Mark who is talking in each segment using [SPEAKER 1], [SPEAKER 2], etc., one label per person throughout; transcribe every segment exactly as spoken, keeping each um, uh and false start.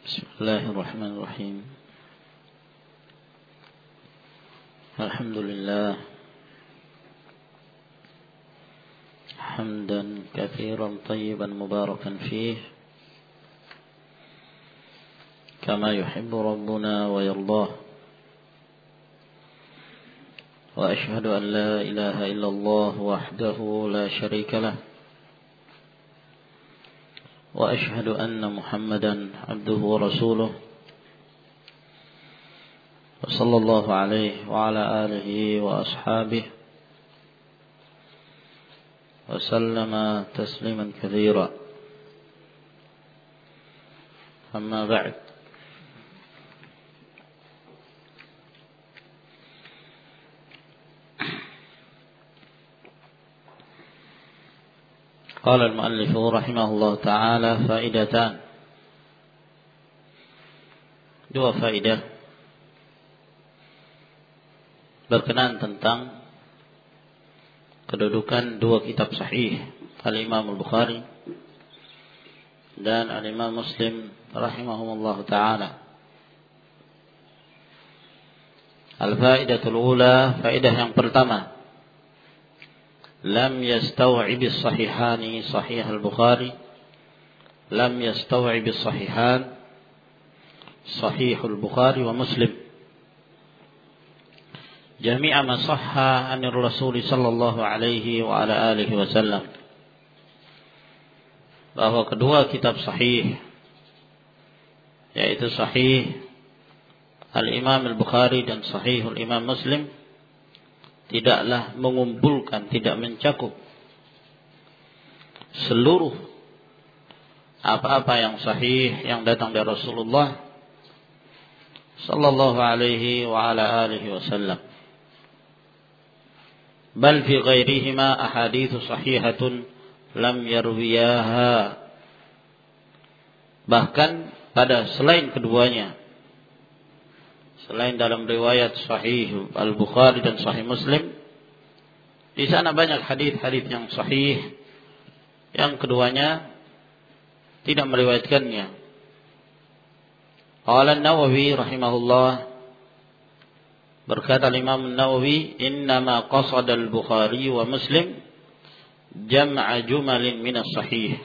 [SPEAKER 1] Bismillahirrahmanirrahim. Alhamdulillah hamdan katsiran tayyiban mubarakan fih kama yuhibbu rabbuna wa yardah. Wa ashhadu an la ilaha illallah wahdahu la syarika lah. وأشهد أن محمدا عبده ورسوله وصلى الله عليه وعلى آله وأصحابه وسلم تسليما كثيرا. أما بعد، قال المؤلف رحمه الله تعالى فائدتان. Dua faidah berkenaan tentang kedudukan dua kitab sahih, Al-Imam Al-Bukhari dan Al-Imam Muslim rahimahumullah ta'ala. Al-faidatul ula, faidah yang pertama, lam yastaw'ib as-sahihani sahih al-Bukhari lam yastaw'ib as-sahihan sahih al-Bukhari wa Muslim jami'a ma sahha 'anir Rasul sallallahu alaihi wa ala alihi wasallam, bahwa kedua kitab sahih yaitu sahih al-Imam al-Bukhari dan sahih al-Imam Muslim tidaklah mengumpulkan, tidak mencakup seluruh apa-apa yang sahih yang datang dari Rasulullah sallallahu alaihi wa ala alihi wasallam. Bal fi ghairihima ahaditsu sahihatun lam yarwiyaha. Bahkan pada selain keduanya, selain dalam riwayat Sahih Al-Bukhari dan Sahih Muslim, di sana banyak hadis-hadis yang sahih yang keduanya tidak meriwayatkannya. Qala An-Nawawi rahimahullah, berkata Imam An-Nawawi, innama qasada Al-Bukhari wa Muslim jam'a jumalin min as-sahih.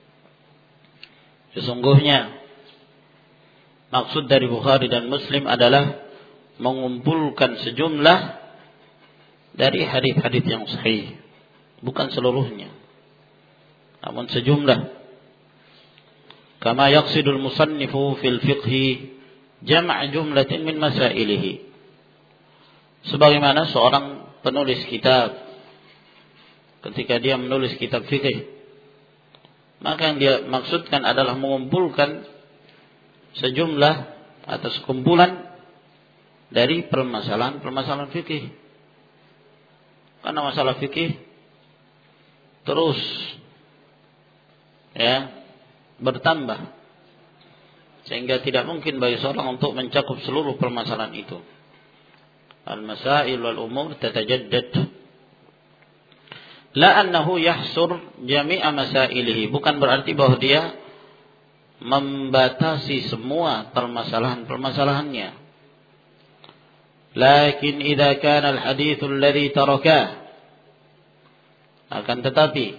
[SPEAKER 1] Sesungguhnya maksud dari Bukhari dan Muslim adalah mengumpulkan sejumlah dari hadis-hadis yang sahih, bukan seluruhnya, namun sejumlah. Kama yaqsidul musannifu fil fiqhi jam' jumlatin min masailihi. Sebagaimana seorang penulis kitab ketika dia menulis kitab fikih, maka yang dia maksudkan adalah mengumpulkan sejumlah atau sekumpulan dari permasalahan-permasalahan fikih. Karena masalah fikih terus ya bertambah, sehingga tidak mungkin bagi seorang untuk mencakup seluruh permasalahan itu. Al-masail wal umur tatajaddad. La annahu yahsur jami'a masailihi, bukan berarti bahwa dia membatasi semua permasalahan-permasalahannya. Lakin idza kana al-hadits alladhi tarakah, akan tetapi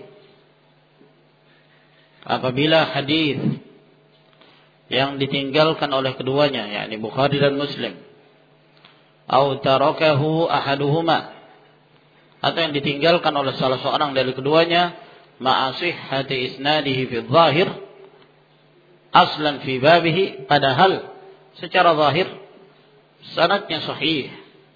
[SPEAKER 1] apabila hadis yang ditinggalkan oleh keduanya, yakni Bukhari dan Muslim, atau tarakahu ahaduhuma, atau yang ditinggalkan oleh salah seorang dari keduanya, ma'a sihhati isnadihi fi dhahir aslan fi babihi, padahal secara zahir sanadnya sahih.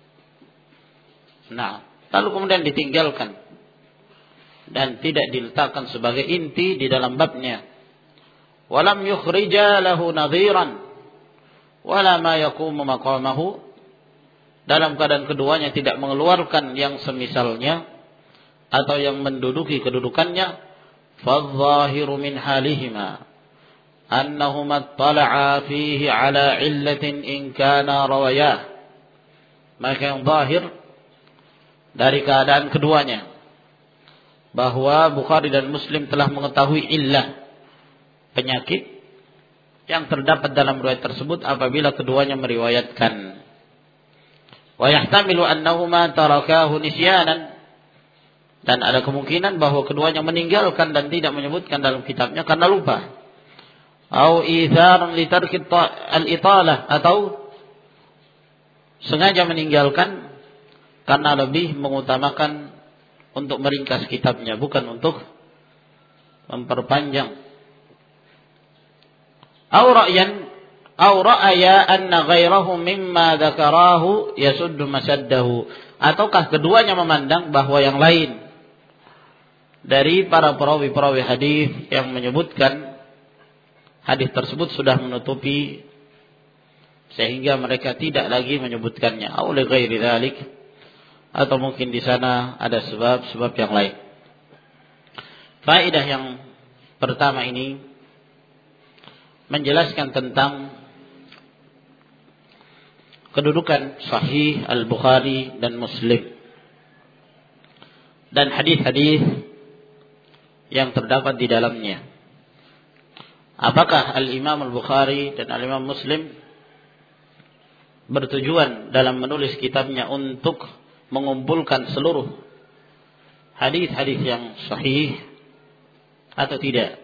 [SPEAKER 1] Nah, lalu kemudian ditinggalkan dan tidak diletakkan sebagai inti di dalam babnya. Walam yukhrija lahu nadhiran wala ma yaqumu maqamahu, dalam keadaan keduanya tidak mengeluarkan yang semisalnya atau yang menduduki kedudukannya. Fadh-dhahiru min halihima annahuma tala'a fihi ala illatin in kana rawayah. Maka yang zahir dari keadaan keduanya bahwa Bukhari dan Muslim telah mengetahui illah, penyakit yang terdapat dalam riwayat tersebut apabila keduanya meriwayatkan. Wa yahtamilu annahuma tarakahu nisyanan, dan ada kemungkinan bahwa keduanya meninggalkan dan tidak menyebutkan dalam kitabnya karena lupa. Au itharan li tarki al-italah, atau sengaja meninggalkan karena lebih mengutamakan untuk meringkas kitabnya, bukan untuk memperpanjang. Au ra'yan au ra'aya anna ghairahu mimma dzakarahu yasuddu masaddahu, ataukah keduanya memandang bahwa yang lain dari para perawi-perawi hadis yang menyebutkan hadis tersebut sudah menutupi sehingga mereka tidak lagi menyebutkannya. Au li ghairi dzalik, atau mungkin di sana ada sebab-sebab yang lain. Faedah yang pertama ini menjelaskan tentang kedudukan Sahih Al-Bukhari dan Muslim dan hadis-hadis yang terdapat di dalamnya. Apakah Al-Imam Al-Bukhari dan Al-Imam Muslim bertujuan dalam menulis kitabnya untuk mengumpulkan seluruh hadis-hadis yang sahih atau tidak?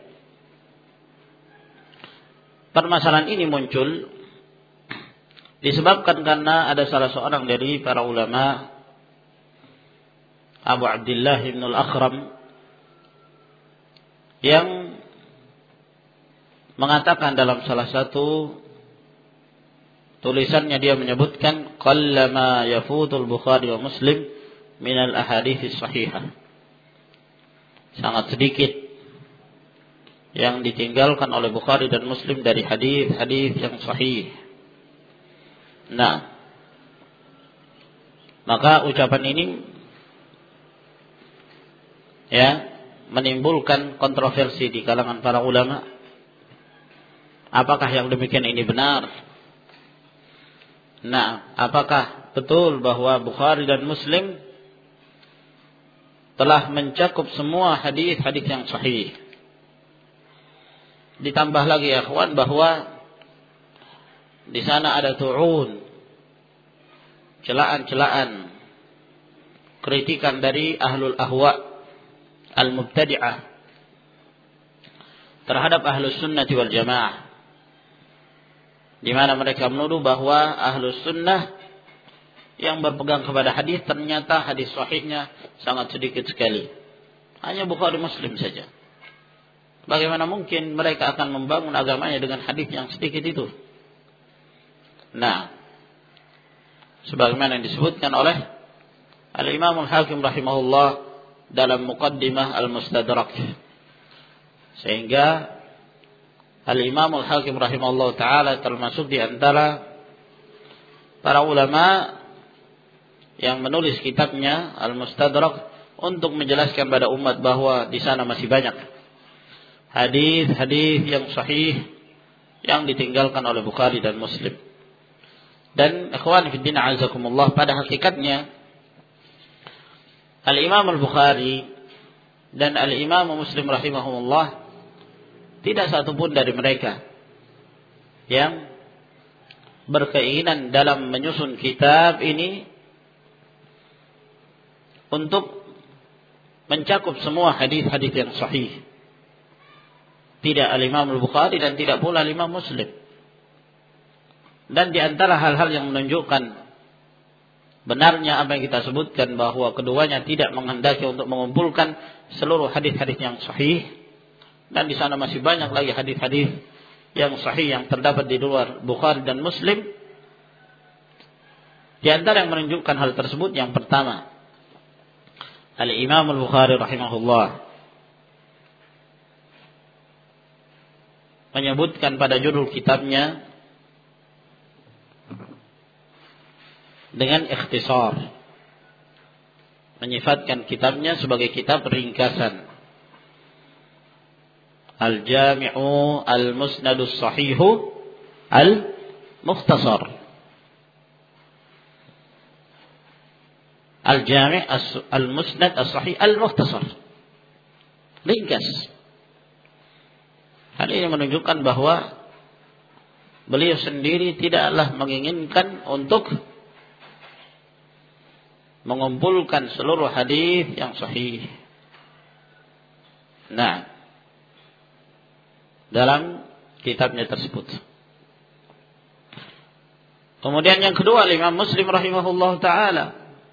[SPEAKER 1] Permasalahan ini muncul disebabkan karena ada salah seorang dari para ulama, Abu Abdullah Ibn Al-Akhram, yang mengatakan dalam salah satu tulisannya, dia menyebutkan qallama yafutul Bukhari wa Muslim min al-ahadits sahihah, sangat sedikit yang ditinggalkan oleh Bukhari dan Muslim dari hadis-hadis yang sahih. Nah, maka ucapan ini ya menimbulkan kontroversi di kalangan para ulama. Apakah yang demikian ini benar? Nah, apakah betul bahwa Bukhari dan Muslim telah mencakup semua hadis-hadis yang sahih? Ditambah lagi ya kawan bahwa di sana ada tu'un, celaan-celaan, kritikan dari ahlul ahwa al-mubtadi'ah terhadap ahlus sunnati wal jamaah, di mana mereka menuduh bahwa ahlus sunnah yang berpegang kepada hadis ternyata hadis sahihnya sangat sedikit sekali, hanya Bukhari Muslim saja. Bagaimana mungkin mereka akan membangun agamanya dengan hadis yang sedikit itu? Nah, sebagaimana yang disebutkan oleh Al-Imam Al-Hakim rahimahullah dalam Muqaddimah Al-Mustadrak, sehingga Al-Imam Al-Hakim rahimahullah ta'ala termasuk di antara para ulama yang menulis kitabnya Al-Mustadrak untuk menjelaskan pada umat bahwa di sana masih banyak hadis-hadis yang sahih yang ditinggalkan oleh Bukhari dan Muslim. Dan ikhwan fillah azakumullah, pada hakikatnya Al-Imam Al-Bukhari dan Al-Imam Muslim rahimahumullah tidak satupun dari mereka yang berkeinginan dalam menyusun kitab ini untuk mencakup semua hadis-hadis yang sahih. Tidak Al-Imam Al-Bukhari dan tidak pula Al-Imam Muslim. Dan di antara hal-hal yang menunjukkan benarnya apa yang kita sebutkan, bahwa keduanya tidak menghendaki untuk mengumpulkan seluruh hadis-hadis yang sahih, dan di sana masih banyak lagi hadis-hadis yang sahih yang terdapat di luar Bukhari dan Muslim. Di antara yang menunjukkan hal tersebut, yang pertama, Al-Imam Al-Bukhari rahimahullah menyebutkan pada judul kitabnya dengan ikhtisar, menyifatkan kitabnya sebagai kitab ringkasan. Al-Jami'u Al-Musnadus Sahihu Al-Mukhtasar. Al-Jami' Al-Musnad As-Sahih Al-Mukhtasar, ringkas. Hal ini menunjukkan bahwa beliau sendiri tidaklah menginginkan untuk mengumpulkan seluruh hadis yang sahih. Nah, dalam kitabnya tersebut. Kemudian yang kedua, Imam Muslim rahimahullah ta'ala.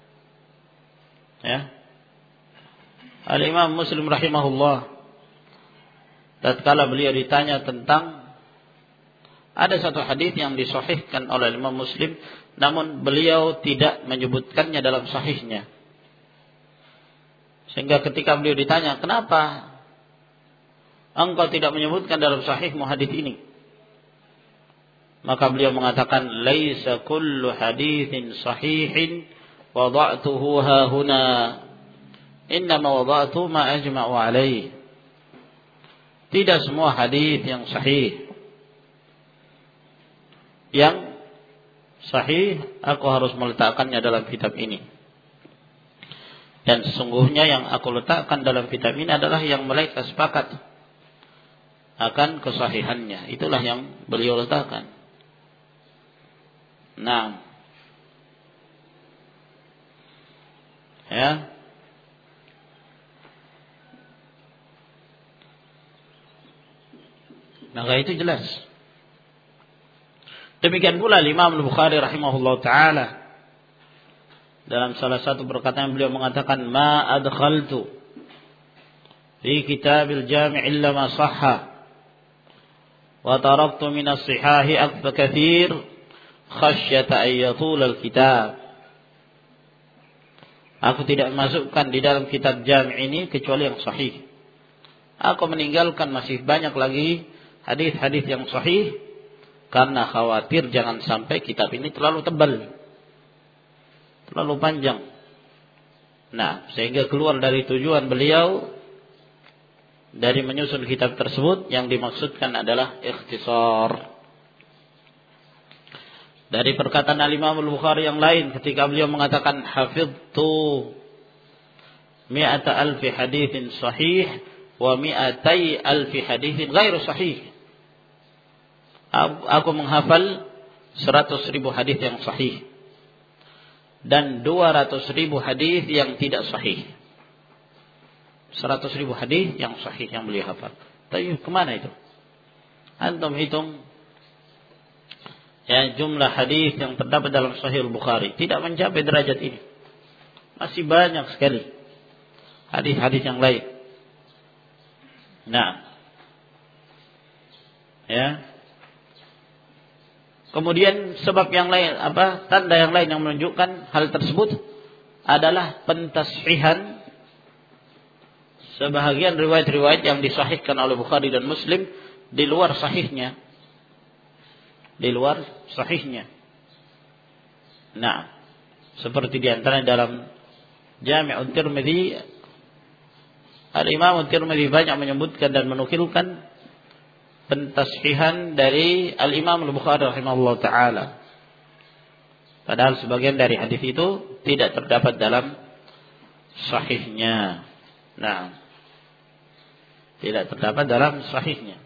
[SPEAKER 1] Ya. Al-Imam Muslim rahimahullah, tatkala beliau ditanya tentang ada satu hadis yang disahihkan oleh Imam Muslim, namun beliau tidak menyebutkannya dalam sahihnya. Sehingga ketika beliau ditanya, kenapa engkau tidak menyebutkan dalam sahihmu hadis ini? Maka beliau mengatakan, laisa kullu haditsin sahihin wada'tuhu ha huna, innama wada'tu ma ajma'u alaih. Tidak semua hadis yang sahih yang sahih aku harus meletakkannya dalam kitab ini. Dan sesungguhnya yang aku letakkan dalam kitab ini adalah yang mereka sepakat akan kesahihannya. Itulah yang beliau letakkan. Nah, ya, maka itu jelas. Demikian pula Imam Al-Bukhari rahimahullah ta'ala, dalam salah satu perkataan beliau mengatakan, ma adkhaltu fi kitabil jami' illa ma sahha wa taraktu min as-sihahi akfa kathir khasyata an yatul al-kitab. Aku tidak masukkan di dalam kitab jami' ini kecuali yang sahih. Aku meninggalkan masih banyak lagi hadis-hadis yang sahih karena khawatir jangan sampai kitab ini terlalu tebal, terlalu panjang. Nah, sehingga keluar dari tujuan beliau dari menyusun kitab tersebut, yang dimaksudkan adalah ikhtisar. Dari perkataan Al-Imam Al-Bukhari yang lain ketika beliau mengatakan hafidtu mi'ata alfi hadithin sahih wa mi'atai alfi hadithin ghairu sahih. Aku menghafal seratus ribu hadis yang sahih dan dua ratus ribu hadis yang tidak sahih. Seratus ribu hadis yang sahih yang beliau hafal. Tapi kemana itu? Antum hitung ya, jumlah hadis yang terdapat dalam Sahih Al-Bukhari tidak mencapai derajat ini. Masih banyak sekali hadis-hadis yang lain. Nah, ya. Kemudian sebab yang lain, apa tanda yang lain yang menunjukkan hal tersebut adalah pentashihan sebahagian riwayat-riwayat yang disahihkan oleh Bukhari dan Muslim di luar sahihnya, di luar sahihnya. Nah, seperti di antara dalam Jami' Tirmidzi, Al-Imam Tirmidzi banyak menyebutkan dan menukilkan pentashihan dari Al-Imam Al-Bukhari rahimahullah ta'ala. Padahal sebagian dari hadis itu tidak terdapat dalam sahihnya. Nah, tidak terdapat dalam sahihnya.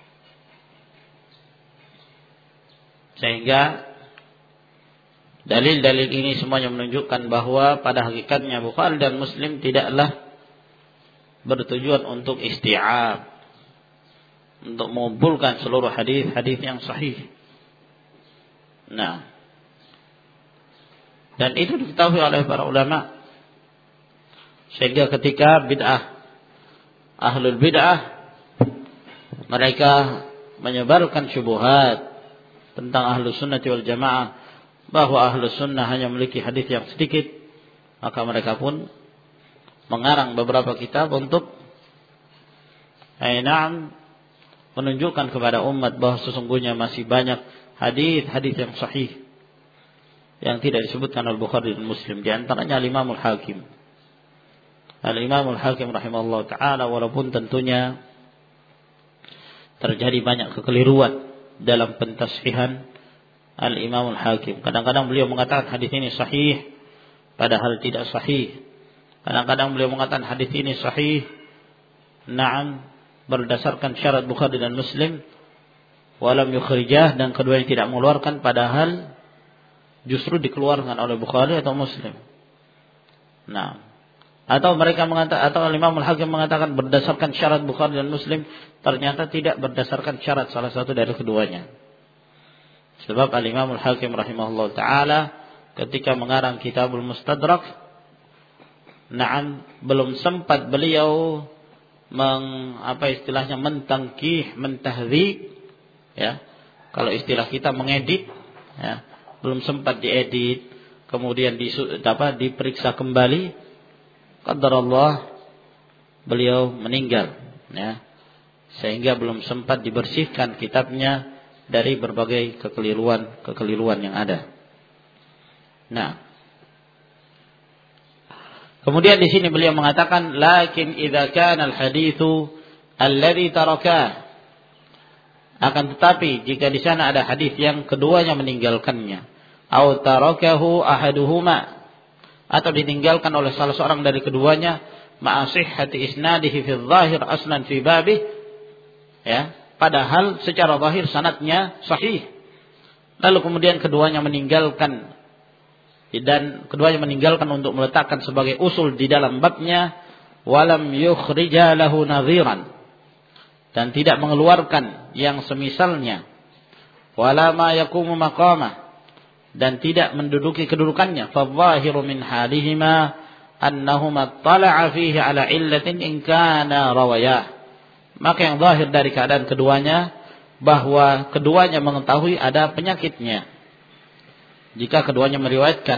[SPEAKER 1] Sehingga dalil-dalil ini semuanya menunjukkan bahwa pada hakikatnya Bukhari dan Muslim tidaklah bertujuan untuk isti'ab, untuk mengumpulkan seluruh hadis-hadis yang sahih. Nah, dan itu diketahui oleh para ulama. Sehingga ketika bid'ah, ahlul bid'ah, mereka menyebarkan syubhat tentang ahlus sunnah wal jamaah, bahwa ahlus sunnah hanya memiliki hadis yang sedikit, maka mereka pun mengarang beberapa kitab untuk ainam menunjukkan kepada umat bahwa sesungguhnya masih banyak hadis-hadis yang sahih yang tidak disebutkan oleh Bukhari dan Muslim. Di antaranya Al-Imam Al-Hakim. Al-Imam Al-Hakim rahimahullah ta'ala, walaupun tentunya terjadi banyak kekeliruan dalam pentashihan Al-Imam Al-Hakim. Kadang-kadang beliau mengatakan hadis ini sahih padahal tidak sahih. Kadang-kadang beliau mengatakan hadis ini sahih, na'am, berdasarkan syarat Bukhari dan Muslim, walam yukhrijah, dan keduanya tidak mengeluarkan padahal justru dikeluarkan oleh Bukhari atau Muslim. Nah, atau mereka mengatakan, atau Imam Al-Hakim mengatakan berdasarkan syarat Bukhari dan Muslim, ternyata tidak berdasarkan syarat salah satu dari keduanya. Sebab Al-Imam Al-Hakim rahimahullah ta'ala ketika mengarang Kitabul Mustadrak, na'am, belum sempat beliau meng, apa istilahnya, mentangkih, mentahdzib, ya. Kalau istilah kita mengedit, ya, belum sempat diedit, kemudian di, apa, diperiksa kembali. Qadarullah, beliau meninggal, ya, sehingga belum sempat dibersihkan kitabnya dari berbagai kekeliruan-kekeliruan yang ada. Nah, kemudian di sini beliau mengatakan, lakin idza kana al-haditsu alladhi tarakah, akan tetapi jika di sana ada hadis yang keduanya meninggalkannya, au tarakahu ahaduhuma, atau ditinggalkan oleh salah seorang dari keduanya, ma'a sihhati isnadihi fi dzahir aslan fi babih, ya, padahal secara zahir sanadnya sahih, lalu kemudian keduanya meninggalkan, dan keduanya meninggalkan untuk meletakkan sebagai usul di dalam babnya, walam yukhrija lahu nadhiran, dan tidak mengeluarkan yang semisalnya, wala ma yaqumu maqamah, dan tidak menduduki kedudukannya, fadh-dhahiru min halihima annahuma tala'a fihi ala illatin in kana rawayah, maka yang zahir dari keadaan keduanya bahwa keduanya mengetahui ada penyakitnya jika keduanya meriwayatkan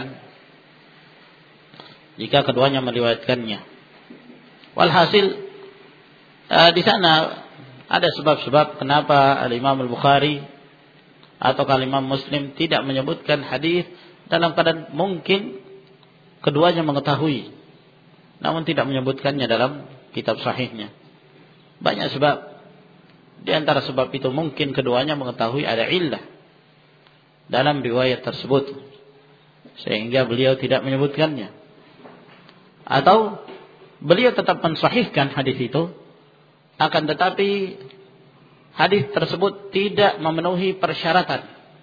[SPEAKER 1] jika keduanya meriwayatkannya. Walhasil, uh, di sana ada sebab-sebab kenapa Al-Imam Al-Bukhari atau Imam Muslim tidak menyebutkan hadis dalam keadaan mungkin keduanya mengetahui, namun tidak menyebutkannya dalam kitab sahihnya. Banyak sebab. Di antara sebab itu mungkin keduanya mengetahui ada illah dalam riwayat tersebut, sehingga beliau tidak menyebutkannya. Atau beliau tetap mensahihkan hadis itu, akan tetapi hadis tersebut tidak memenuhi persyaratan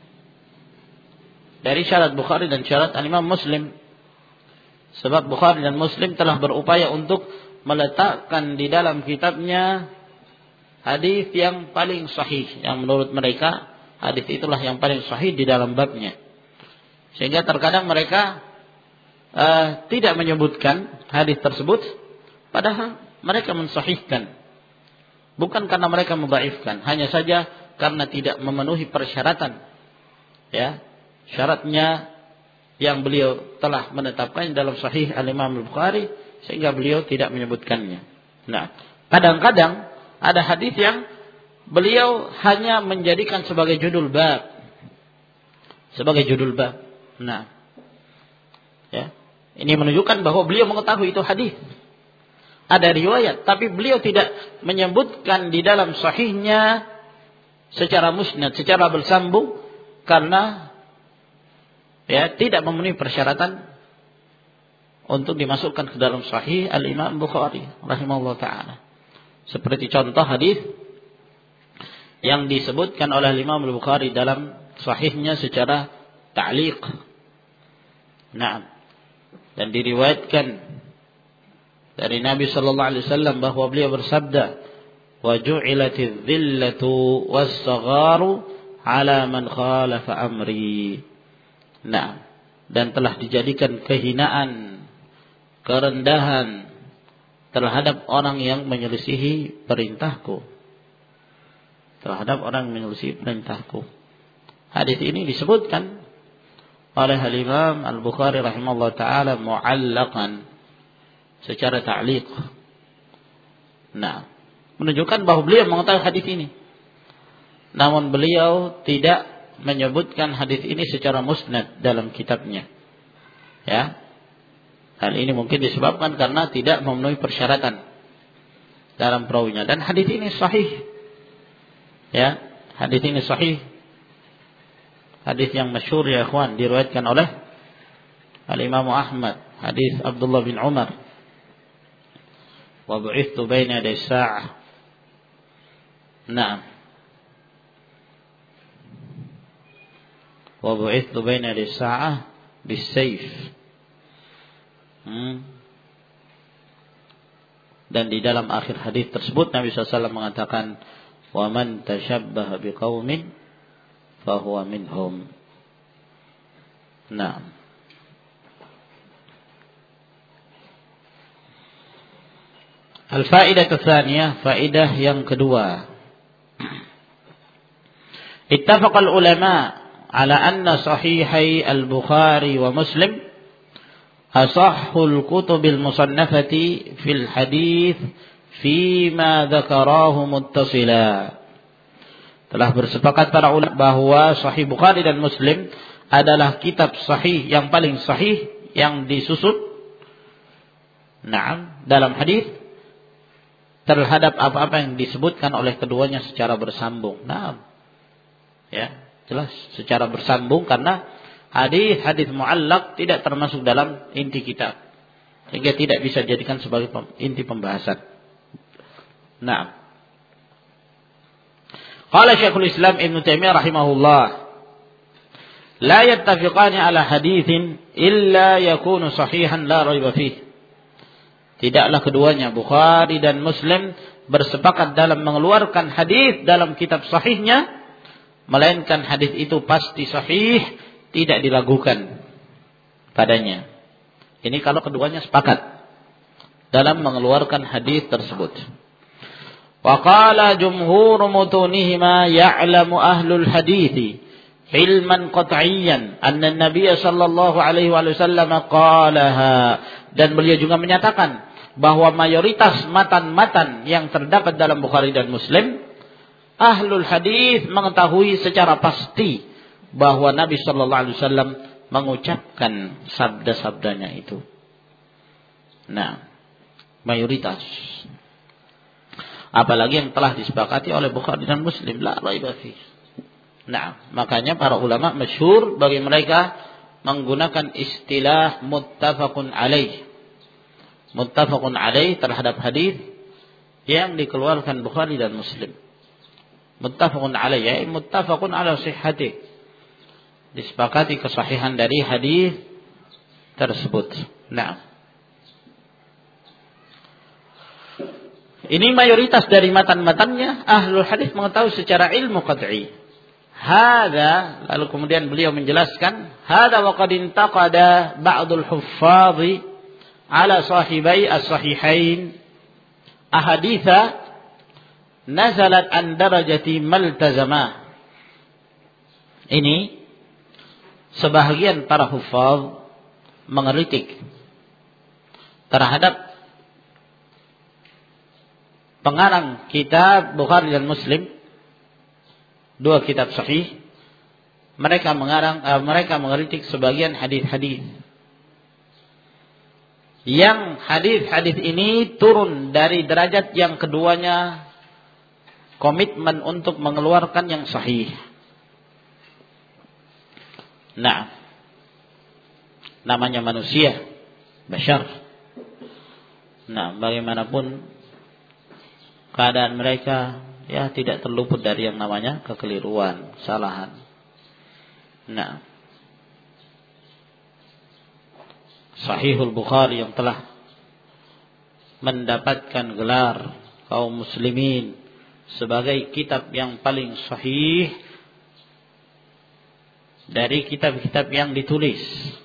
[SPEAKER 1] dari syarat Bukhari dan syarat Imam Muslim. Sebab Bukhari dan Muslim telah berupaya untuk meletakkan di dalam kitabnya hadis yang paling sahih, yang menurut mereka hadis itulah yang paling sahih di dalam babnya. Sehingga terkadang mereka uh, tidak menyebutkan hadis tersebut, padahal mereka mensahihkan. Bukan karena mereka mendhaifkan, hanya saja karena tidak memenuhi persyaratan, ya, syaratnya yang beliau telah menetapkan dalam Sahih Al-Imam Al-Bukhari, sehingga beliau tidak menyebutkannya. Nah, kadang-kadang ada hadis yang beliau hanya menjadikan sebagai judul bab, sebagai judul bab. Nah, ya, ini menunjukkan bahwa beliau mengetahui itu hadis. Ada riwayat, tapi beliau tidak menyebutkan di dalam sahihnya secara musnad, secara bersambung, karena ya tidak memenuhi persyaratan untuk dimasukkan ke dalam sahih Al-Imam Bukhari rahimahullah ta'ala. Seperti contoh hadis yang disebutkan oleh Imam Bukhari dalam sahihnya secara ta'liq. Nah, dan diriwayatkan dari Nabi sallallahu alaihi wasallam bahwa beliau bersabda, wa ju'ilatiz dhillatu was-sagharu ala man khalafa amri. Nah, dan telah dijadikan kehinaan, kerendahan terhadap orang yang menyelisihi perintahku. Terhadap orang yang menyelisihi perintahku. Hadis ini disebutkan oleh Al-Imam Al-Bukhari rahimahullah ta'ala mu'allaqan, secara ta'liq. Nah, menunjukkan bahwa beliau mengetahui hadis ini, namun beliau tidak menyebutkan hadis ini secara musnad dalam kitabnya. Ya, hal ini mungkin disebabkan karena tidak memenuhi persyaratan dalam perawinya. Dan hadis ini sahih. Ya, hadis ini sahih. Hadis yang masyhur ya ikhwan, diriwayatkan oleh Al-Imam Ahmad, hadis Abdullah bin Umar. Wa bu'ithtu baina yaday sa'ah. Nah, wa bu'ithtu baina as-sa'ah bis-sayf. Hmm. Dan di dalam akhir hadis tersebut Nabi shallallahu alaihi wasallam mengatakan, wa man tashabbaha biqaumin fahuwa minhum. Nah, al-faidah tsaniyah, faidah yang kedua. Ittafaqal ulama ala anna sahihai al-Bukhari wa Muslim asahhul kutubil musannafati fil hadith fima dzakarahu muttasila. Telah bersepakat para ulama bahwa Sahih Bukhari dan Muslim adalah kitab sahih yang paling sahih yang disusun, nah, dalam hadis terhadap apa-apa yang disebutkan oleh keduanya secara bersambung. Nah, ya, jelas secara bersambung karena hadis-hadis muallaq tidak termasuk dalam inti kitab, sehingga tidak bisa dijadikan sebagai inti pembahasan. Nah, qala Syekhul Islam Ibnu Taimiyah rahimahullah, la yattafiqani ala haditsin illa yakunu sahihan la raiba fih. Tidaklah keduanya Bukhari dan Muslim bersepakat dalam mengeluarkan hadis dalam kitab sahihnya, melainkan hadis itu pasti sahih, tidak diragukan padanya. Ini kalau keduanya sepakat dalam mengeluarkan hadis tersebut. Wa qala jumhur mutunihima ya'lamu ahlul hadithi ilman qat'iyyan anna an-nabiy sallallahu alaihi wasallam qalaha. Dan beliau juga menyatakan bahwa mayoritas matan-matan yang terdapat dalam Bukhari dan Muslim, ahlul hadis mengetahui secara pasti bahwa Nabi sallallahu alaihi wasallam mengucapkan sabda-sabdanya itu. Nah, mayoritas. Apalagi yang telah disepakati oleh Bukhari dan Muslim, la raiba fi. Nah, makanya para ulama masyhur bagi mereka menggunakan istilah muttafaqun alaih. Muttafaqun alaih terhadap hadis yang dikeluarkan Bukhari dan Muslim. Muttafaqun alaih, ya, muttafaqun ala sihhati. Disepakati kesahihan dari hadis tersebut. Nah, ini mayoritas dari matan-matannya ahlul hadis mengetahui secara ilmu qat'i. Hada, lalu kemudian beliau menjelaskan, hada wa qad intaqada ba'dul huffadhi ala sahibai as-sahihain ahaditha nazalat an darajati maltazamah. Ini sebahagian para huffaz mengeritik terhadap pengarang kitab Bukhari dan Muslim, dua kitab sahih. Mereka mengarang, uh, mereka mengeritik sebagian hadis-hadis yang hadis-hadis ini turun dari derajat yang keduanya komitmen untuk mengeluarkan yang sahih. Nah, namanya manusia, bashar. Nah, bagaimanapun keadaan mereka, ya, tidak terluput dari yang namanya kekeliruan, kesalahan. Nah, Sahihul Bukhari yang telah mendapatkan gelar kaum muslimin sebagai kitab yang paling sahih dari kitab-kitab yang ditulis,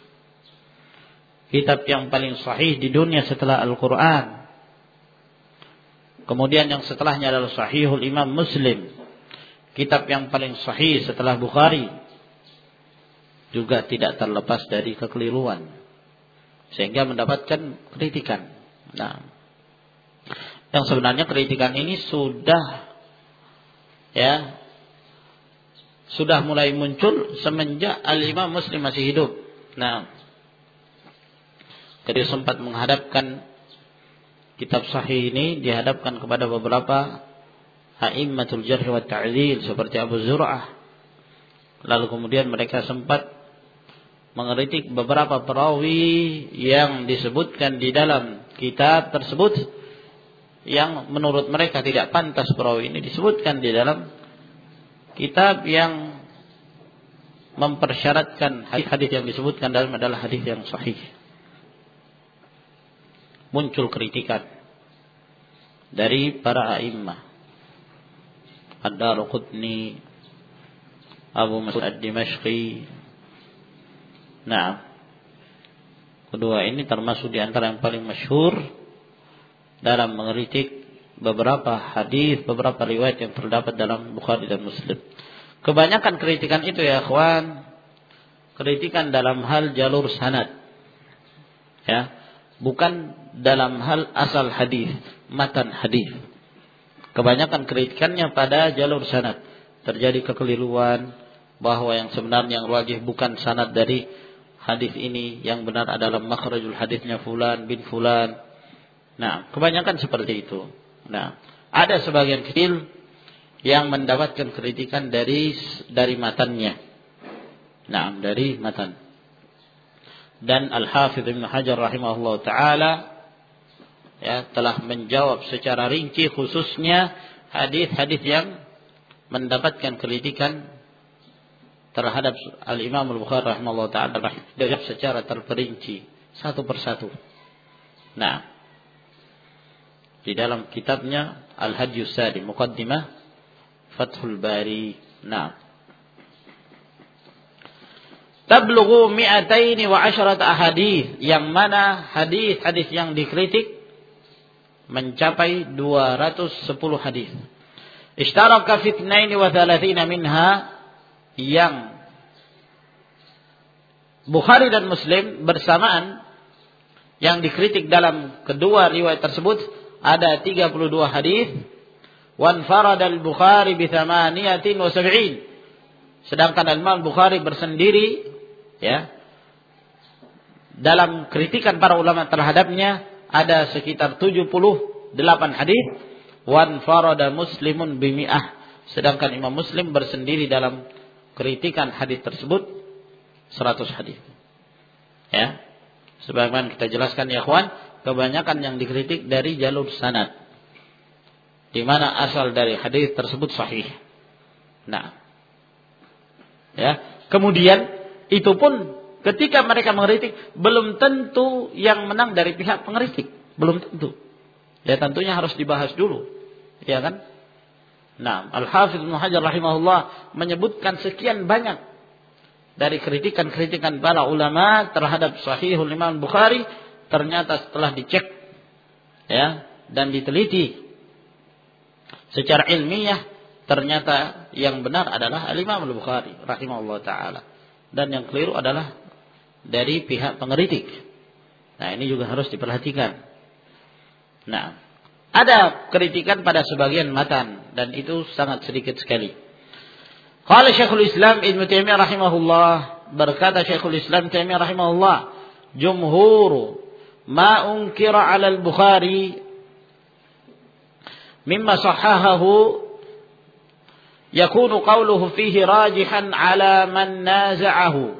[SPEAKER 1] kitab yang paling sahih di dunia setelah Al-Quran. Kemudian yang setelahnya adalah Sahihul Imam Muslim, kitab yang paling sahih setelah Bukhari, juga tidak terlepas dari kekeliruan, sehingga mendapatkan kritikan. Nah, yang sebenarnya kritikan ini sudah, ya, sudah mulai muncul semenjak Al-Imam Muslim masih hidup. Nah, ketika sempat menghadapkan kitab sahih ini, dihadapkan kepada beberapa a'immatul jarh wa ta'dil seperti Abu Zur'ah. Lalu kemudian mereka sempat mengeritik beberapa perawi yang disebutkan di dalam kitab tersebut, yang menurut mereka tidak pantas perawi ini disebutkan di dalam kitab yang mempersyaratkan hadis-hadis yang disebutkan dalam adalah hadis yang sahih. Muncul kritikan dari para a'immah, Ad-Darqutni, Abu Mas'ud Ad-Dimashqi. Nah, kedua ini termasuk di antara yang paling masyhur dalam mengkritik beberapa hadis, beberapa riwayat yang terdapat dalam Bukhari dan Muslim. Kebanyakan kritikan itu ya ikhwan, kritikan dalam hal jalur sanad. Ya, bukan dalam hal asal hadis, matan hadis. Kebanyakan kritikannya pada jalur sanad. Terjadi kekeliruan bahwa yang sebenarnya yang rajih bukan sanad dari hadis ini, yang benar adalah makhrajul hadisnya fulan bin fulan. Nah, kebanyakan seperti itu. Nah, ada sebagian kecil yang mendapatkan kritikan dari dari matannya. Nah, dari matan. Dan Al-Hafidz Ibnu Hajar rahimahullah taala ya telah menjawab secara rinci khususnya hadis-hadis yang mendapatkan kritikan terhadap Al-Imam Al-Bukhari rahimahullah taala dijawab secara terperinci satu persatu. Nah, di dalam kitabnya Al-Hajjus Sadi, Muqaddimah Fathul Bari. Nah, tablughu mi'ataini wa asharat ahadits, yang mana hadis-hadis yang dikritik mencapai dua ratus sepuluh hadis. Ishtaraka fi ithnain wa thalathina minha, yang Bukhari dan Muslim bersamaan yang dikritik dalam kedua riwayat tersebut ada tiga puluh dua hadis. Wan farada al-Bukhari bi thamaniyatin wa sab'in, sedangkan Imam Bukhari bersendiri ya dalam kritikan para ulama terhadapnya ada sekitar tujuh puluh delapan hadis. Wan farada Muslimun bi mi'ah, sedangkan Imam Muslim bersendiri dalam kritikan hadis tersebut seratus hadis. Ya, sebagaimana kita jelaskan ya ikhwan, kebanyakan yang dikritik dari jalur sanad, di mana asal dari hadis tersebut sahih. Nah, ya, kemudian itu pun ketika mereka mengkritik belum tentu yang menang dari pihak pengkritik, belum tentu. Ya, tentunya harus dibahas dulu, ya kan? Nah, Al-Hafidz Ibnu Hajar rahimahullah menyebutkan sekian banyak dari kritikan-kritikan para ulama terhadap Sahihul Imam Bukhari, ternyata setelah dicek ya dan diteliti secara ilmiah, ternyata yang benar adalah Al-Imam Al-Bukhari rahimahullah ta'ala, dan yang keliru adalah dari pihak pengkritik. Nah, ini juga harus diperhatikan. Nah, ada kritikan pada sebagian matan, dan itu sangat sedikit sekali. Qala Syekhul Islam Ibnu Taimiyah rahimahullah, berkata Syekhul Islam Taimiyah rahimahullah, jumhur ma unkira 'ala al-Bukhari mimma sahahahu yakunu qawluhu fihi rajihan 'ala man naza'ahu.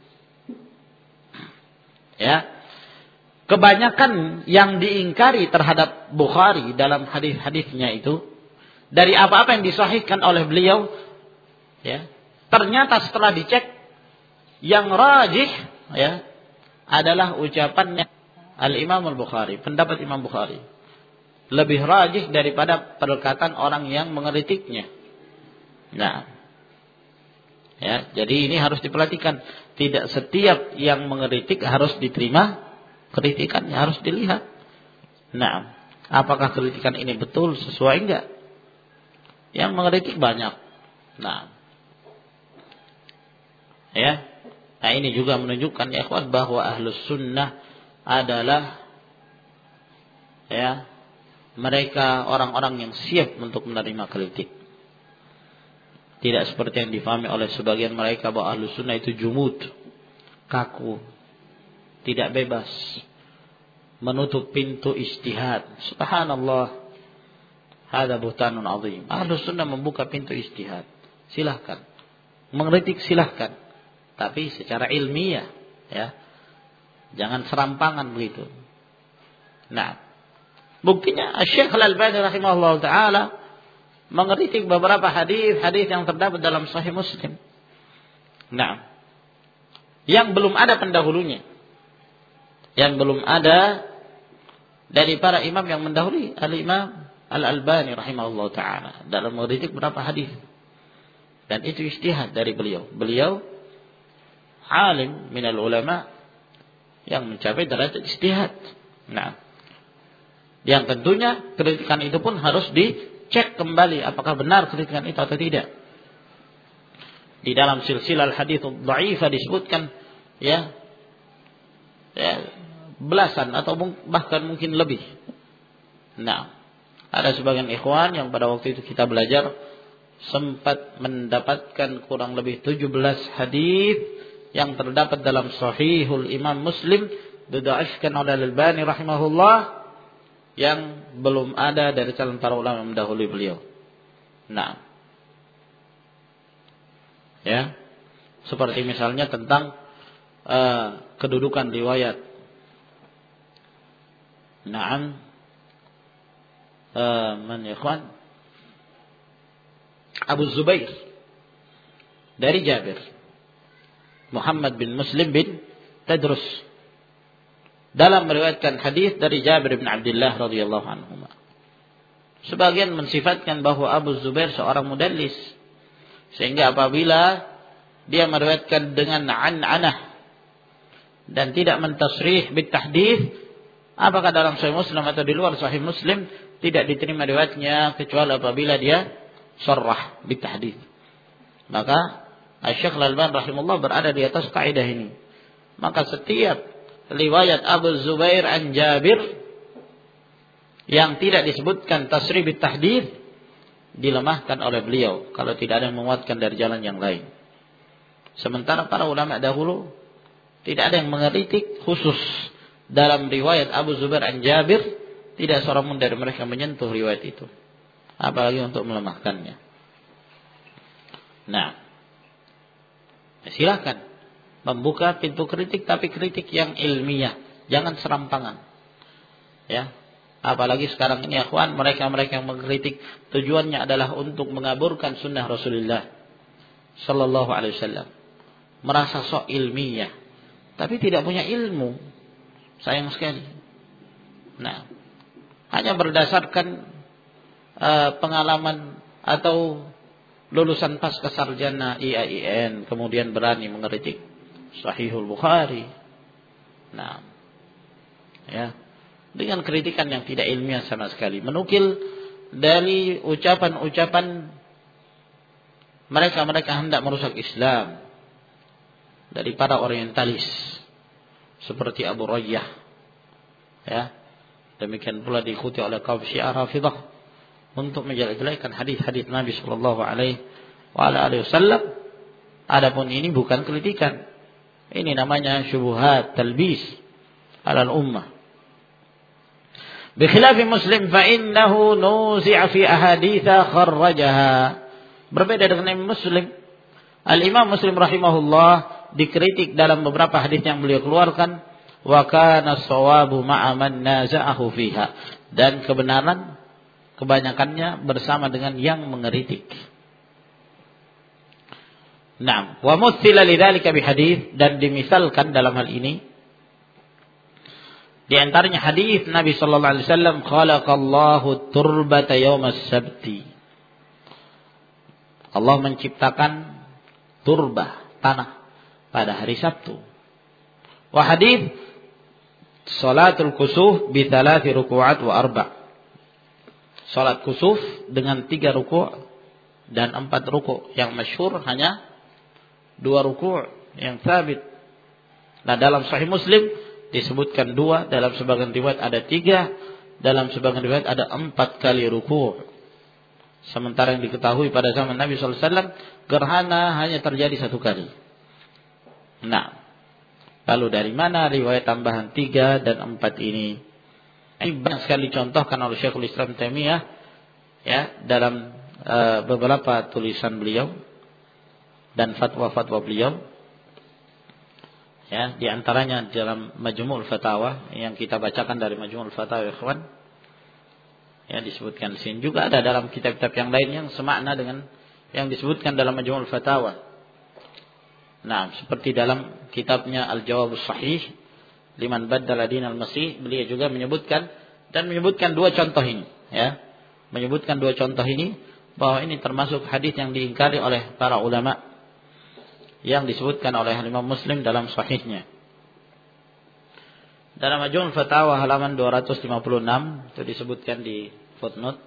[SPEAKER 1] Ya, kebanyakan yang diingkari terhadap Bukhari dalam hadis-hadisnya itu dari apa-apa yang disahihkan oleh beliau, ya, ternyata setelah dicek yang rajih ya adalah ucapannya Al-Imam Al-Bukhari, pendapat Imam Bukhari lebih rajih daripada perkataan orang yang mengkritiknya. Nah, ya, jadi ini harus diperhatikan. Tidak setiap yang mengkritik harus diterima kritikannya, harus dilihat. Nah, apakah kritikan ini betul, sesuai enggak? Yang mengkritik banyak. Nah, ya, nah ini juga menunjukkan ya ikhwan bahwa Ahlus Sunnah adalah ya mereka orang-orang yang siap untuk menerima kritik. Tidak seperti yang difahami oleh sebagian mereka bahwa Ahlus Sunnah itu jumud, kaku, tidak bebas, menutup pintu ijtihad. Subhanallah, hada buhtanun azim. Ahlus Sunnah membuka pintu ijtihad. Silahkan mengkritik, silahkan, tapi secara ilmiah, ya, jangan serampangan begitu. Nah, buktinya Syekh Al-Albani rahimahullah ta'ala mengkritik beberapa hadis-hadis yang terdapat dalam Sahih Muslim. Nah, yang belum ada pendahulunya, yang belum ada dari para imam yang mendahului Al-Imam Al-Albani rahimahullah ta'ala dalam meritik beberapa hadis. Dan itu ijtihad dari beliau. Beliau alim minal ulama yang mencapai derajat ijtihad. Nah, yang tentunya kritikan itu pun harus dicek kembali apakah benar kritikan itu atau tidak. Di dalam silsilah hadits dhaifah disebutkan ya, ya belasan atau bahkan mungkin lebih. Nah, ada sebagian ikhwan yang pada waktu itu kita belajar sempat mendapatkan kurang lebih tujuh belas hadis yang terdapat dalam Sahihul Imam Muslim didhaifkan oleh Al-Albani rahimahullah yang belum ada dari kalangan para ulama yang mendahului beliau. Nah, ya, seperti misalnya tentang uh, kedudukan riwayat. Naam, uh, man ya ikhwan? Abu Zubair dari Jabir, Muhammad bin Muslim bin Tadrus, dalam meriwayatkan hadis dari Jabir bin Abdullah radhiyallahu anhu. Sebagian mensifatkan bahwa Abu Zubair seorang mudallis, sehingga apabila dia meriwayatkan dengan an-anah dan tidak mentasrih bitahdits, apakah dalam Sahih Muslim atau di luar Sahih Muslim, tidak diterima riwayatnya kecuali apabila dia sarrah bitahdits. Maka Asy-Syaikh Al-Albani rahimahullah berada di atas kaidah ini. Maka setiap riwayat Abu Zubair an Jabir yang tidak disebutkan tasrih bitahdits dilemahkan oleh beliau kalau tidak ada yang menguatkan dari jalan yang lain. Sementara para ulama dahulu tidak ada yang mengkritik khusus dalam riwayat Abu Zubair an Jabir, tidak seorang pun dari mereka menyentuh riwayat itu, apalagi untuk melemahkannya. Nah, silakan membuka pintu kritik, tapi kritik yang ilmiah, jangan serampangan. Ya, apalagi sekarang ini akhwan, mereka-mereka yang mengkritik tujuannya adalah untuk mengaburkan sunnah Rasulullah sallallahu alaihi wasallam. Merasa sok ilmiah, tapi tidak punya ilmu. Sayang sekali. Nah, hanya berdasarkan uh, pengalaman atau lulusan pasca sarjana I A I N kemudian berani mengkritik Sahihul Bukhari. Nah, ya, dengan kritikan yang tidak ilmiah sama sekali, menukil dari ucapan-ucapan mereka-mereka hendak merusak Islam dari para orientalis seperti Abu Rayyah, ya. Demikian pula diikuti oleh kaum Syiah Rafidah untuk menjelek-jelekan hadis-hadis Nabi sallallahu alaihi wasallam. Adapun ini bukan kritikan. Ini namanya syubhat talbis alal ummah. Bikhilaf Muslim fa innahu nuzi'a fi ahaditsa kharrajaha. Berbeda dengan Imam Muslim. Al-Imam Muslim rahimahullah dikritik dalam beberapa hadis yang beliau keluarkan, wa kana shawabu ma'a man naza'ahu fiha, dan kebenaran kebanyakannya bersama dengan yang mengkritik. Naam, wa mutsila lidzalika bihadits, dan dimisalkan dalam hal ini di antaranya hadis Nabi sallallahu alaihi wasallam, khalaqallahu turbata yaumas sabti. Allah menciptakan turbah, tanah, pada hari Sabtu. Wa hadis salatul kusuf bi thalathi ruku'at wa arba'. Salat kusuf dengan tiga ruku' dan empat ruku'. Yang masyhur hanya dua ruku' yang sabit. Nah, dalam Sahih Muslim disebutkan dua, dalam sebagian riwayat ada tiga, dalam sebagian riwayat ada empat kali ruku'. Sementara yang diketahui pada zaman Nabi sallallahu alaihi wasallam, gerhana hanya terjadi satu kali. Nah, lalu dari mana riwayat tambahan tiga dan empat ini? Ini banyak sekali contohkan oleh Syekhul Islam Taimiyah, ya, dalam uh, beberapa tulisan beliau dan fatwa-fatwa beliau. Ya, di antaranya dalam Majmu'ul Fatawa yang kita bacakan dari Majmu'ul Fatawa, ikhwan. Ya, disebutkan di sini juga ada dalam kitab-kitab yang lain yang semakna dengan yang disebutkan dalam Majmu'ul Fatawa. Nah, seperti dalam kitabnya Al-Jawabus Sahih liman baddala dinal masih, beliau juga menyebutkan dan menyebutkan dua contoh ini, ya. Menyebutkan dua contoh ini bahwa ini termasuk hadis yang diingkari oleh para ulama yang disebutkan oleh Imam Muslim dalam sahihnya. Dalam Majmu'ul Fatawa halaman dua ratus lima puluh enam itu disebutkan di footnote.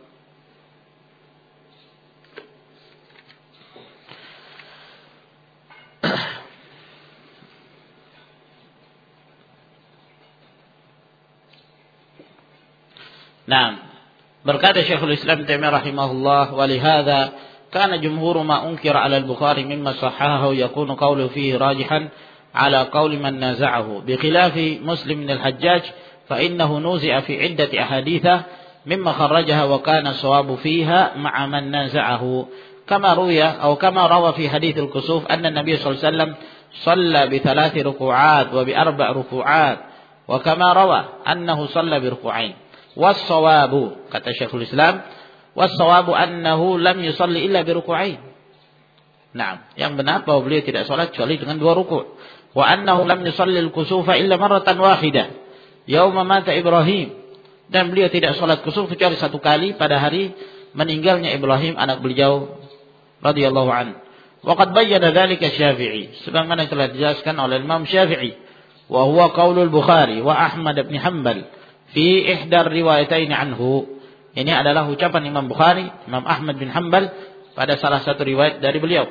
[SPEAKER 1] Nah, berkata Syekhul Islam Taimiyah rahimahullah, wa lihadza kana jumhur ma unkira 'ala al-Bukhari mimma sahahahu yakunu qawluhu fihi rajihan 'ala qawli man naza'ahu bi khilafi Muslim bin al-Hajjaj fa innahu nuzi'a fi 'iddati ahaditha mimma kharrajaha wa kana sawabu fiha ma'a man naza'ahu kama ruya aw kama rawa fi hadits al-kusuf anna an-nabiy sallallahu alaihi wasallam shalla bi thalathi ruku'at wa bi arba' ruku'at wa kama rawa annahu shalla bi ruku'ain. Was-sawabu, kata Syekhul Islam, was-sawabu annahu lam yusalli illa bi ruku'ain. Nah, yang benar bahwa beliau tidak salat kecuali dengan dua ruku'. Wa annahu lam yusalli al-kusufa illa marratan wahidah yauma mata Ibrahim. Dan beliau tidak salat kusuf kecuali satu kali pada hari meninggalnya Ibrahim anak beliau radhiyallahu anhu. Wa qad bayyana dzalika Syafi'i, sebagaimana telah dijelaskan oleh Imam Syafi'i, wa huwa qaulul Bukhari wa Ahmad bin Hanbal fi ihdar riwayatain anhu. Ini adalah ucapan Imam Bukhari, Imam Ahmad bin Hanbal pada salah satu riwayat dari beliau.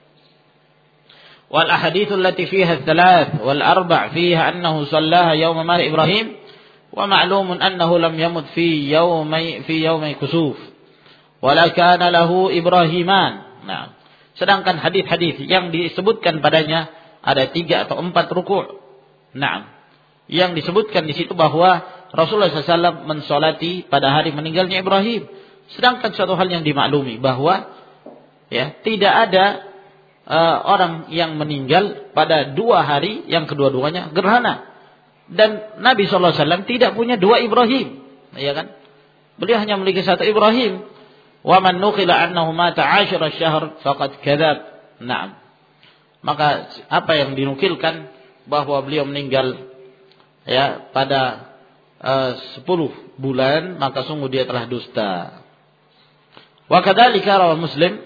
[SPEAKER 1] Wal ahaditsu allati fiha thalath wal arba' fiha annahu sallaha yawma mari Ibrahim wa ma'lumun annahu lam yamut fi yawmi fi yawmi kusuf wala kana lahu Ibrahiman. Nah, sedangkan hadis-hadis yang disebutkan padanya ada tiga atau empat ruku'. Nah, yang disebutkan di situ bahwa Rasulullah shallallahu alaihi wasallam mensolati pada hari meninggalnya Ibrahim. Sedangkan suatu hal yang dimaklumi bahwa ya tidak ada uh, orang yang meninggal pada dua hari yang kedua-duanya gerhana. Dan Nabi shallallahu alaihi wasallam tidak punya dua Ibrahim, ya kan? Beliau hanya memiliki satu Ibrahim. Wa man nuqila annahu mata ashara syahr faqad kadzab. Naam. Maka apa yang dinukilkan bahwa beliau meninggal ya pada Uh, sepuluh bulan, maka sungguh dia telah dusta. Wa kadzalika rawi Muslim,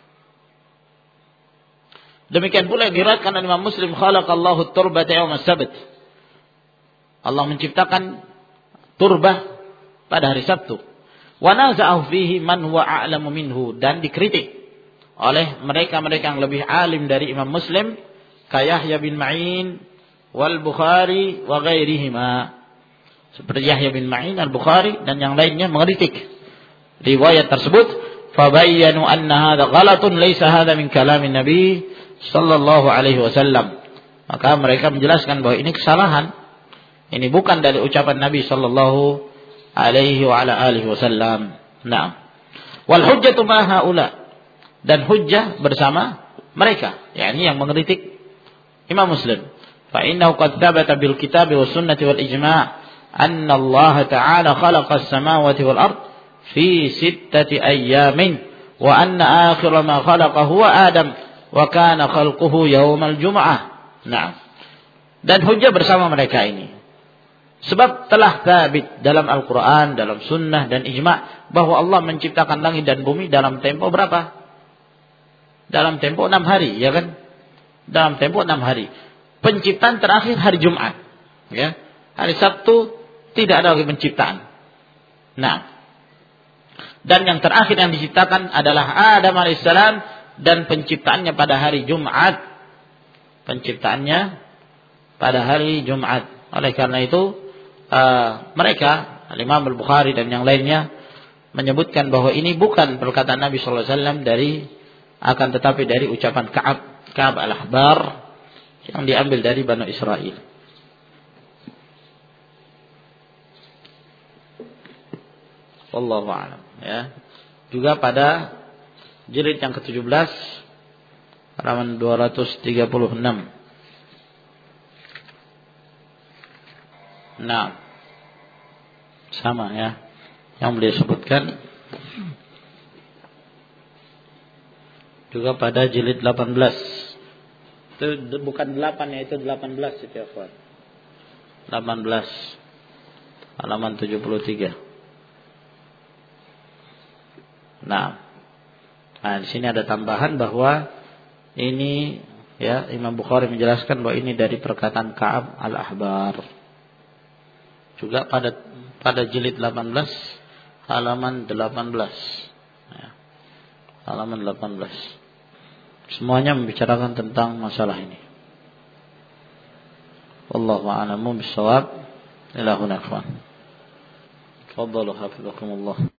[SPEAKER 1] demikian pula diriwayatkan oleh Imam Muslim, khalaqallahu at-turbata yaum as-sabt. Allah menciptakan turbah pada hari Sabtu. Wa naza'ahu fihi man huwa a'lamu minhu, dan dikritik oleh mereka-mereka yang lebih alim dari Imam Muslim, kayak Yahya bin Ma'in wal Bukhari wa ghairihima. Seperti Yahya bin Ma'in, Al-Bukhari dan yang lainnya mengkritik riwayat tersebut. Fabayyanu anna hadha ghalatun laysa hadha min kalamin Nabi sallallahu alaihi wasallam. Maka mereka menjelaskan bahwa ini kesalahan. Ini bukan dari ucapan Nabi sallallahu alaihi wa ala alihi wasallam. Naam. Wal hujjatu ma haula, dan hujjah bersama mereka, yakni yang mengkritik Imam Muslim. Fa innahu qad thabata bil kitab was sunnati wal ijma' أن الله تعالى خلق السماوات والأرض في ستة أيام وأن آخر ما خلق هو آدم وكان خلقه يوم الجمعة. Nah, dan hujjah bersama mereka ini. Sebab telah sabit dalam Al-Quran, dalam sunnah dan ijma' bahwa Allah menciptakan langit dan bumi dalam tempo berapa? Dalam tempo enam hari, ya kan? Dalam tempo enam hari. Penciptaan terakhir hari Jumat, ya. Hari Sabtu tidak ada lagi penciptaan. Nah, dan yang terakhir yang diciptakan adalah Adam alaihissalam, dan penciptaannya pada hari Jumat. Penciptaannya pada hari Jumat. Oleh karena itu uh, mereka, Imam Al-Bukhari dan yang lainnya, menyebutkan bahwa ini bukan perkataan Nabi sallallahu alaihi wasallam dari, akan tetapi dari ucapan Ka'ab, Ka'ab al-Ahbar yang diambil dari Bani Israel. Wallahu a'lam, ya. Juga pada jilid yang ketujuh belas halaman dua ratus tiga puluh enam. Nah, sama ya yang beliau sebutkan. Juga pada jilid delapan belas Itu bukan delapan ya, itu delapan belas itu ya, Fuad. delapan belas halaman tujuh puluh tiga. Nah, nah di sini ada tambahan bahwa ini ya Imam Bukhari menjelaskan bahwa ini dari perkataan Ka'ab al-Ahbar. Juga pada pada jilid delapan belas halaman delapan belas. Ya, halaman delapan belas. Semuanya membicarakan tentang masalah ini. Wallahu a'lamu bissawab. Ila huna ikhwan. Tafadhalu hafizakumullah.